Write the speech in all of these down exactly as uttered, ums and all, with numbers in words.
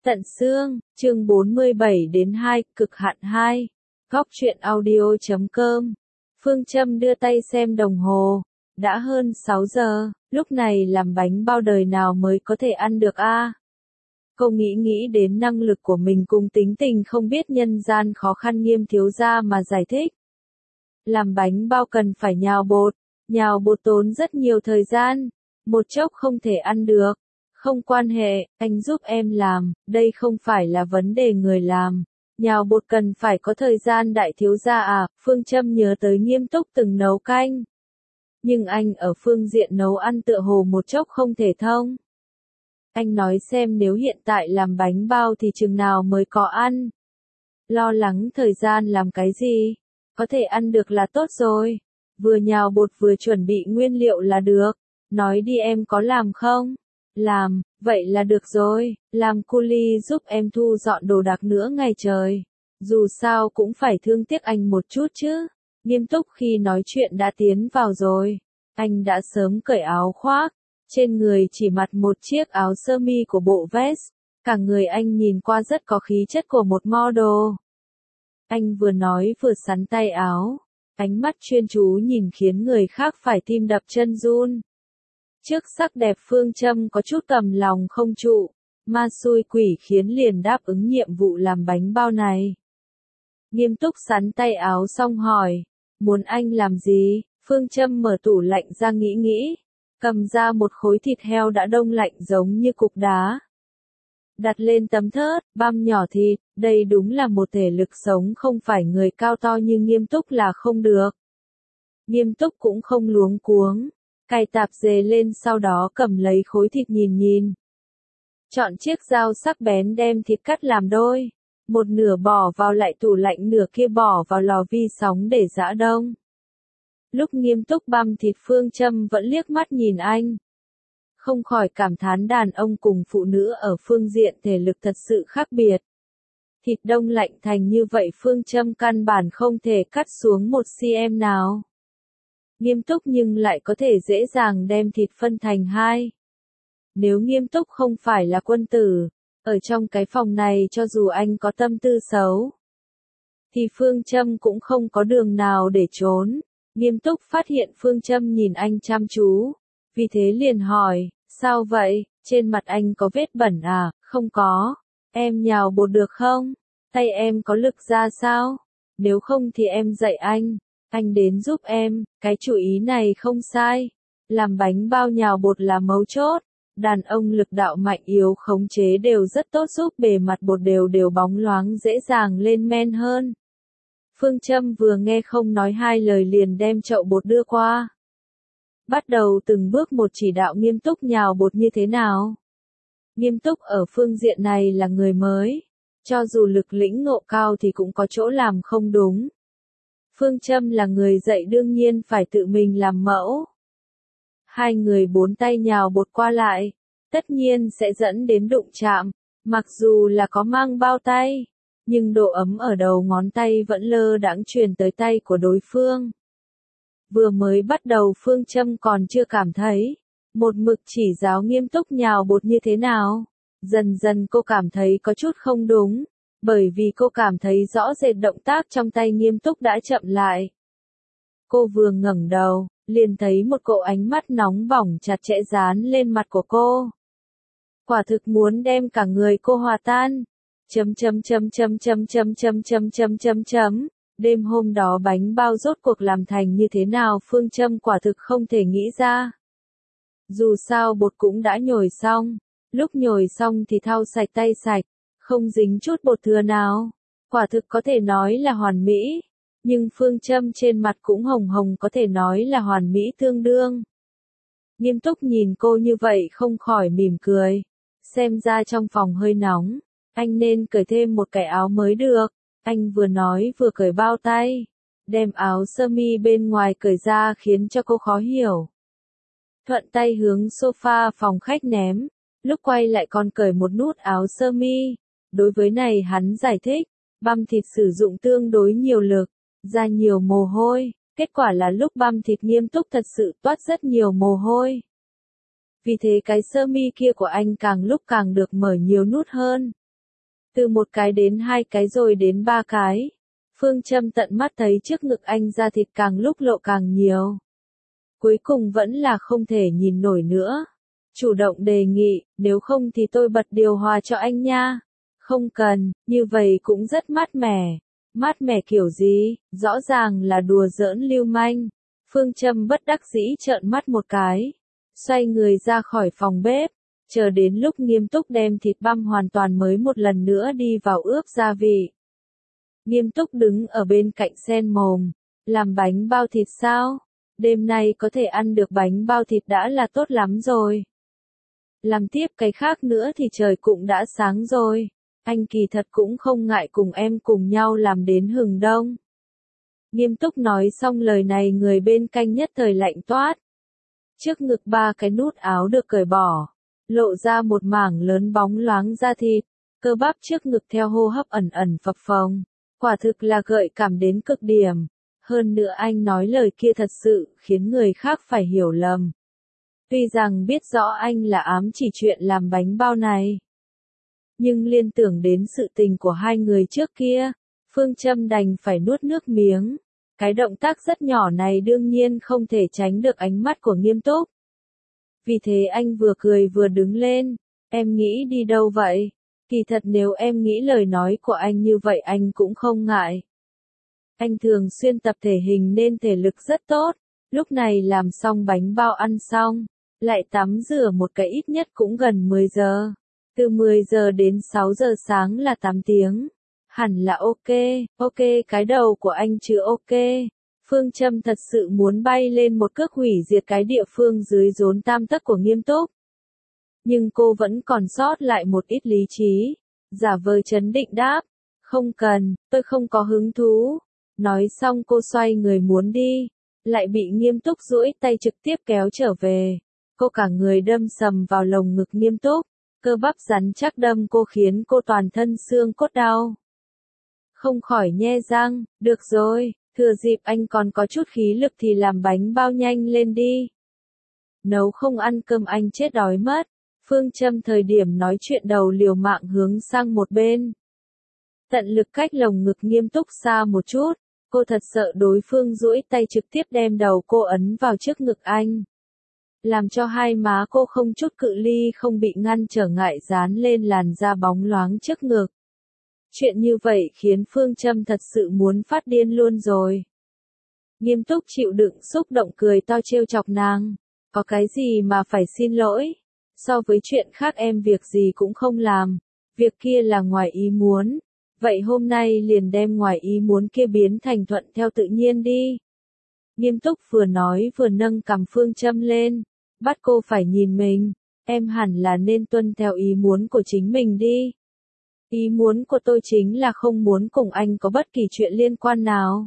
Tận xương, chương bốn mươi bảy đến hai, cực hạn hai. Góc truyện audio chấm com. Phương Châm đưa tay xem đồng hồ. Đã hơn sáu giờ, lúc này làm bánh bao đời nào mới có thể ăn được a? À? Cô nghĩ nghĩ đến năng lực của mình cùng tính tình không biết nhân gian khó khăn Nghiêm thiếu gia mà giải thích. Làm bánh bao cần phải nhào bột, nhào bột tốn rất nhiều thời gian, một chốc không thể ăn được. Không quan hệ, anh giúp em làm, đây không phải là vấn đề người làm. Nhào bột cần phải có thời gian đại thiếu gia à, Phương Châm nhớ tới Nghiêm Túc từng nấu canh. Nhưng anh ở phương diện nấu ăn tựa hồ một chốc không thể thông. Anh nói xem nếu hiện tại làm bánh bao thì chừng nào mới có ăn. Lo lắng thời gian làm cái gì, có thể ăn được là tốt rồi. Vừa nhào bột vừa chuẩn bị nguyên liệu là được, nói đi em có làm không? Làm, vậy là được rồi, làm cu li giúp em thu dọn đồ đạc nữa ngày trời. Dù sao cũng phải thương tiếc anh một chút chứ. Nghiêm Túc khi nói chuyện đã tiến vào rồi. Anh đã sớm cởi áo khoác, trên người chỉ mặc một chiếc áo sơ mi của bộ vest. Cả người anh nhìn qua rất có khí chất của một model. Anh vừa nói vừa sắn tay áo, ánh mắt chuyên chú nhìn khiến người khác phải tim đập chân run. Trước sắc đẹp Phương Châm có chút cầm lòng không trụ, ma xui quỷ khiến liền đáp ứng nhiệm vụ làm bánh bao này. Nghiêm Túc sắn tay áo xong hỏi, muốn anh làm gì? Phương Châm mở tủ lạnh ra nghĩ nghĩ, cầm ra một khối thịt heo đã đông lạnh giống như cục đá. Đặt lên tấm thớt, băm nhỏ thịt, đây đúng là một thể lực sống không phải người cao to như Nghiêm Túc là không được. Nghiêm Túc cũng không luống cuống. Cài tạp dề lên sau đó cầm lấy khối thịt nhìn nhìn. Chọn chiếc dao sắc bén đem thịt cắt làm đôi. Một nửa bỏ vào lại tủ lạnh nửa kia bỏ vào lò vi sóng để giã đông. Lúc Nghiêm Túc băm thịt Phương Châm vẫn liếc mắt nhìn anh. Không khỏi cảm thán đàn ông cùng phụ nữ ở phương diện thể lực thật sự khác biệt. Thịt đông lạnh thành như vậy Phương Châm căn bản không thể cắt xuống một xăng-ti-mét nào. Nghiêm Túc nhưng lại có thể dễ dàng đem thịt phân thành hai. Nếu Nghiêm Túc không phải là quân tử, ở trong cái phòng này cho dù anh có tâm tư xấu, thì Phương Châm cũng không có đường nào để trốn. Nghiêm Túc phát hiện Phương Châm nhìn anh chăm chú, vì thế liền hỏi, sao vậy, trên mặt anh có vết bẩn à? Không có, em nhào bột được không? Tay em có lực ra sao? Nếu không thì em dạy anh. Anh đến giúp em, cái chủ ý này không sai. Làm bánh bao nhào bột là mấu chốt. Đàn ông lực đạo mạnh yếu khống chế đều rất tốt giúp bề mặt bột đều đều bóng loáng dễ dàng lên men hơn. Phương Châm vừa nghe không nói hai lời liền đem chậu bột đưa qua. Bắt đầu từng bước một chỉ đạo Nghiêm Túc nhào bột như thế nào. Nghiêm Túc ở phương diện này là người mới. Cho dù lực lĩnh ngộ cao thì cũng có chỗ làm không đúng. Phương Châm là người dạy đương nhiên phải tự mình làm mẫu. Hai người bốn tay nhào bột qua lại, tất nhiên sẽ dẫn đến đụng chạm, mặc dù là có mang bao tay, nhưng độ ấm ở đầu ngón tay vẫn lơ đãng truyền tới tay của đối phương. Vừa mới bắt đầu Phương Châm còn chưa cảm thấy, một mực chỉ giáo Nghiêm Túc nhào bột như thế nào. Dần dần cô cảm thấy có chút không đúng. Bởi vì cô cảm thấy rõ rệt động tác trong tay Nghiêm Túc đã chậm lại. Cô vừa ngẩng đầu, liền thấy một cỗ ánh mắt nóng bỏng chặt chẽ dán lên mặt của cô. Quả thực muốn đem cả người cô hòa tan. Chấm chấm chấm chấm chấm chấm chấm chấm chấm chấm chấm. Đêm hôm đó bánh bao rốt cuộc làm thành như thế nào Phương Châm quả thực không thể nghĩ ra. Dù sao bột cũng đã nhồi xong, lúc nhồi xong thì thau sạch tay sạch. Không dính chút bột thừa nào, quả thực có thể nói là hoàn mỹ, nhưng Phương Châm trên mặt cũng hồng hồng có thể nói là hoàn mỹ tương đương. Nghiêm Túc nhìn cô như vậy không khỏi mỉm cười, xem ra trong phòng hơi nóng, anh nên cởi thêm một cái áo mới được. Anh vừa nói vừa cởi bao tay, đem áo sơ mi bên ngoài cởi ra khiến cho cô khó hiểu. Thuận tay hướng sofa phòng khách ném, lúc quay lại còn cởi một nút áo sơ mi. Đối với này hắn giải thích, băm thịt sử dụng tương đối nhiều lực, ra nhiều mồ hôi, kết quả là lúc băm thịt Nghiêm Túc thật sự toát rất nhiều mồ hôi. Vì thế cái sơ mi kia của anh càng lúc càng được mở nhiều nút hơn. Từ một cái đến hai cái rồi đến ba cái. Phương Châm tận mắt thấy trước ngực anh da thịt càng lúc lộ càng nhiều. Cuối cùng vẫn là không thể nhìn nổi nữa. Chủ động đề nghị, nếu không thì tôi bật điều hòa cho anh nha. Không cần, như vậy cũng rất mát mẻ. Mát mẻ kiểu gì, rõ ràng là đùa giỡn lưu manh. Phương Châm bất đắc dĩ trợn mắt một cái. Xoay người ra khỏi phòng bếp. Chờ đến lúc Nghiêm Túc đem thịt băm hoàn toàn mới một lần nữa đi vào ướp gia vị. Nghiêm Túc đứng ở bên cạnh sen mồm. Làm bánh bao thịt sao? Đêm nay có thể ăn được bánh bao thịt đã là tốt lắm rồi. Làm tiếp cái khác nữa thì trời cũng đã sáng rồi. Anh kỳ thật cũng không ngại cùng em cùng nhau làm đến hừng đông. Nghiêm Túc nói xong lời này người bên cạnh nhất thời lạnh toát. Trước ngực ba cái nút áo được cởi bỏ. Lộ ra một mảng lớn bóng loáng da thịt. Cơ bắp trước ngực theo hô hấp ẩn ẩn phập phồng. Quả thực là gợi cảm đến cực điểm. Hơn nữa anh nói lời kia thật sự khiến người khác phải hiểu lầm. Tuy rằng biết rõ anh là ám chỉ chuyện làm bánh bao này. Nhưng liên tưởng đến sự tình của hai người trước kia, Phương Châm đành phải nuốt nước miếng. Cái động tác rất nhỏ này đương nhiên không thể tránh được ánh mắt của Nghiêm Túc. Vì thế anh vừa cười vừa đứng lên. Em nghĩ đi đâu vậy? Kỳ thật nếu em nghĩ lời nói của anh như vậy anh cũng không ngại. Anh thường xuyên tập thể hình nên thể lực rất tốt. Lúc này làm xong bánh bao ăn xong, lại tắm rửa một cái ít nhất cũng gần mười giờ. Từ mười giờ đến sáu giờ sáng là tám tiếng. Hẳn là ok, ok cái đầu của anh chứ ok. Phương Châm thật sự muốn bay lên một cước hủy diệt cái địa phương dưới rốn tam tấc của Nghiêm Túc. Nhưng cô vẫn còn sót lại một ít lý trí. Giả vờ trấn định đáp. Không cần, tôi không có hứng thú. Nói xong cô xoay người muốn đi. Lại bị Nghiêm Túc duỗi tay trực tiếp kéo trở về. Cô cả người đâm sầm vào lồng ngực Nghiêm Túc. Cơ bắp rắn chắc đâm cô khiến cô toàn thân xương cốt đau. Không khỏi nhe răng, được rồi, thừa dịp anh còn có chút khí lực thì làm bánh bao nhanh lên đi. Nấu không ăn cơm anh chết đói mất. Phương Châm thời điểm nói chuyện đầu liều mạng hướng sang một bên. Tận lực cách lồng ngực Nghiêm Túc xa một chút. Cô thật sợ đối phương duỗi tay trực tiếp đem đầu cô ấn vào trước ngực anh. Làm cho hai má cô không chút cự ly không bị ngăn trở ngại dán lên làn da bóng loáng trước ngực. Chuyện như vậy khiến Phương Châm thật sự muốn phát điên luôn rồi. Nghiêm Túc chịu đựng xúc động cười to trêu chọc nàng. Có cái gì mà phải xin lỗi? So với chuyện khác em việc gì cũng không làm. Việc kia là ngoài ý muốn. Vậy hôm nay liền đem ngoài ý muốn kia biến thành thuận theo tự nhiên đi. Nghiêm Túc vừa nói vừa nâng cằm Phương Châm lên. Bắt cô phải nhìn mình. Em hẳn là nên tuân theo ý muốn của chính mình đi. Ý muốn của tôi chính là không muốn cùng anh có bất kỳ chuyện liên quan nào.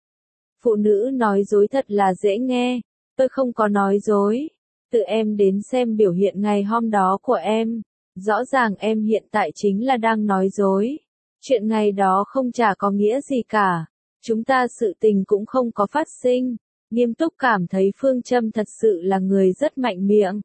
Phụ nữ nói dối thật là dễ nghe. Tôi không có nói dối. Tự em đến xem biểu hiện ngày hôm đó của em. Rõ ràng em hiện tại chính là đang nói dối. Chuyện ngày đó không chả có nghĩa gì cả. Chúng ta sự tình cũng không có phát sinh. Nghiêm Túc cảm thấy Phương Châm thật sự là người rất mạnh miệng.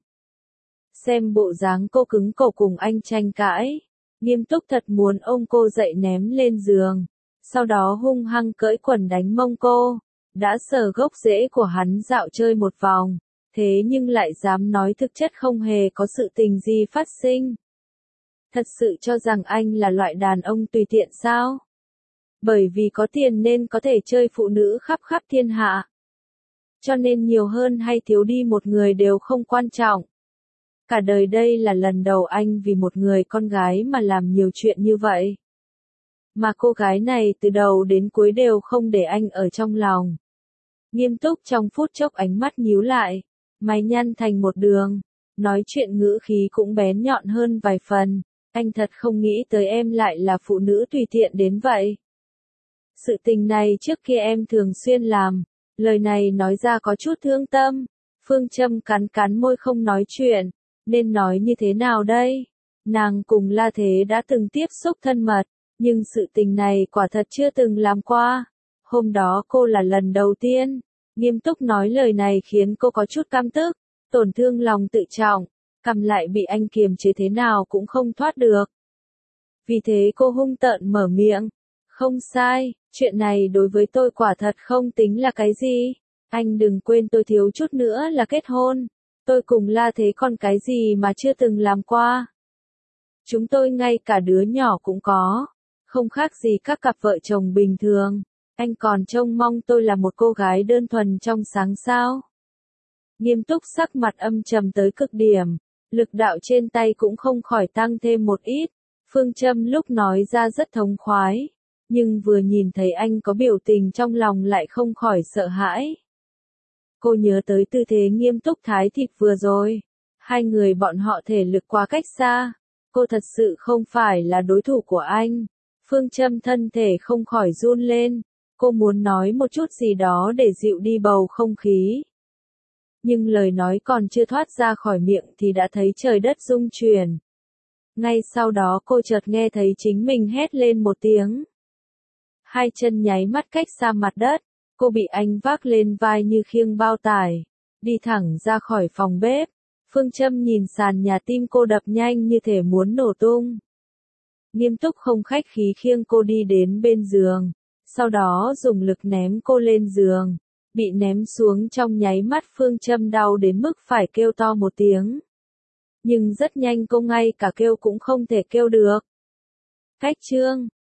Xem bộ dáng cô cứng cổ cùng anh tranh cãi. Nghiêm Túc thật muốn ôm cô dậy ném lên giường. Sau đó hung hăng cởi quần đánh mông cô. Đã sờ gốc rễ của hắn dạo chơi một vòng. Thế nhưng lại dám nói thực chất không hề có sự tình gì phát sinh. Thật sự cho rằng anh là loại đàn ông tùy tiện sao? Bởi vì có tiền nên có thể chơi phụ nữ khắp khắp thiên hạ. Cho nên nhiều hơn hay thiếu đi một người đều không quan trọng. Cả đời đây là lần đầu anh vì một người con gái mà làm nhiều chuyện như vậy. Mà cô gái này từ đầu đến cuối đều không để anh ở trong lòng. Nghiêm Túc trong phút chốc ánh mắt nhíu lại. Mày nhăn thành một đường. Nói chuyện ngữ khí cũng bén nhọn hơn vài phần. Anh thật không nghĩ tới em lại là phụ nữ tùy tiện đến vậy. Sự tình này trước kia em thường xuyên làm. Lời này nói ra có chút thương tâm. Phương Châm cắn cắn môi không nói chuyện. Nên nói như thế nào đây? Nàng cùng La Thế đã từng tiếp xúc thân mật. Nhưng sự tình này quả thật chưa từng làm qua. Hôm đó cô là lần đầu tiên. Nghiêm Túc nói lời này khiến cô có chút căm tức. Tổn thương lòng tự trọng. Cầm lại bị anh kiềm chế thế nào cũng không thoát được. Vì thế cô hung tợn mở miệng. Không sai, chuyện này đối với tôi quả thật không tính là cái gì. Anh đừng quên tôi thiếu chút nữa là kết hôn. Tôi cùng La Thế còn cái gì mà chưa từng làm qua. Chúng tôi ngay cả đứa nhỏ cũng có. Không khác gì các cặp vợ chồng bình thường. Anh còn trông mong tôi là một cô gái đơn thuần trong sáng sao. Nghiêm túc sắc mặt âm trầm tới cực điểm. Lực đạo trên tay cũng không khỏi tăng thêm một ít. Phương Châm lúc nói ra rất thống khoái. Nhưng vừa nhìn thấy anh có biểu tình trong lòng lại không khỏi sợ hãi. Cô nhớ tới tư thế nghiêm túc thái thịt vừa rồi. Hai người bọn họ thể lực quá cách xa. Cô thật sự không phải là đối thủ của anh. Phương Châm thân thể không khỏi run lên. Cô muốn nói một chút gì đó để dịu đi bầu không khí. Nhưng lời nói còn chưa thoát ra khỏi miệng thì đã thấy trời đất rung chuyển. Ngay sau đó cô chợt nghe thấy chính mình hét lên một tiếng. Hai chân nháy mắt cách xa mặt đất. Cô bị anh vác lên vai như khiêng bao tải. Đi thẳng ra khỏi phòng bếp. Phương Châm nhìn sàn nhà, tim cô đập nhanh như thể muốn nổ tung. Nghiêm túc không khách khí khiêng cô đi đến bên giường. Sau đó dùng lực ném cô lên giường. Bị ném xuống trong nháy mắt Phương Châm đau đến mức phải kêu to một tiếng. Nhưng rất nhanh cô ngay cả kêu cũng không thể kêu được. Cách chương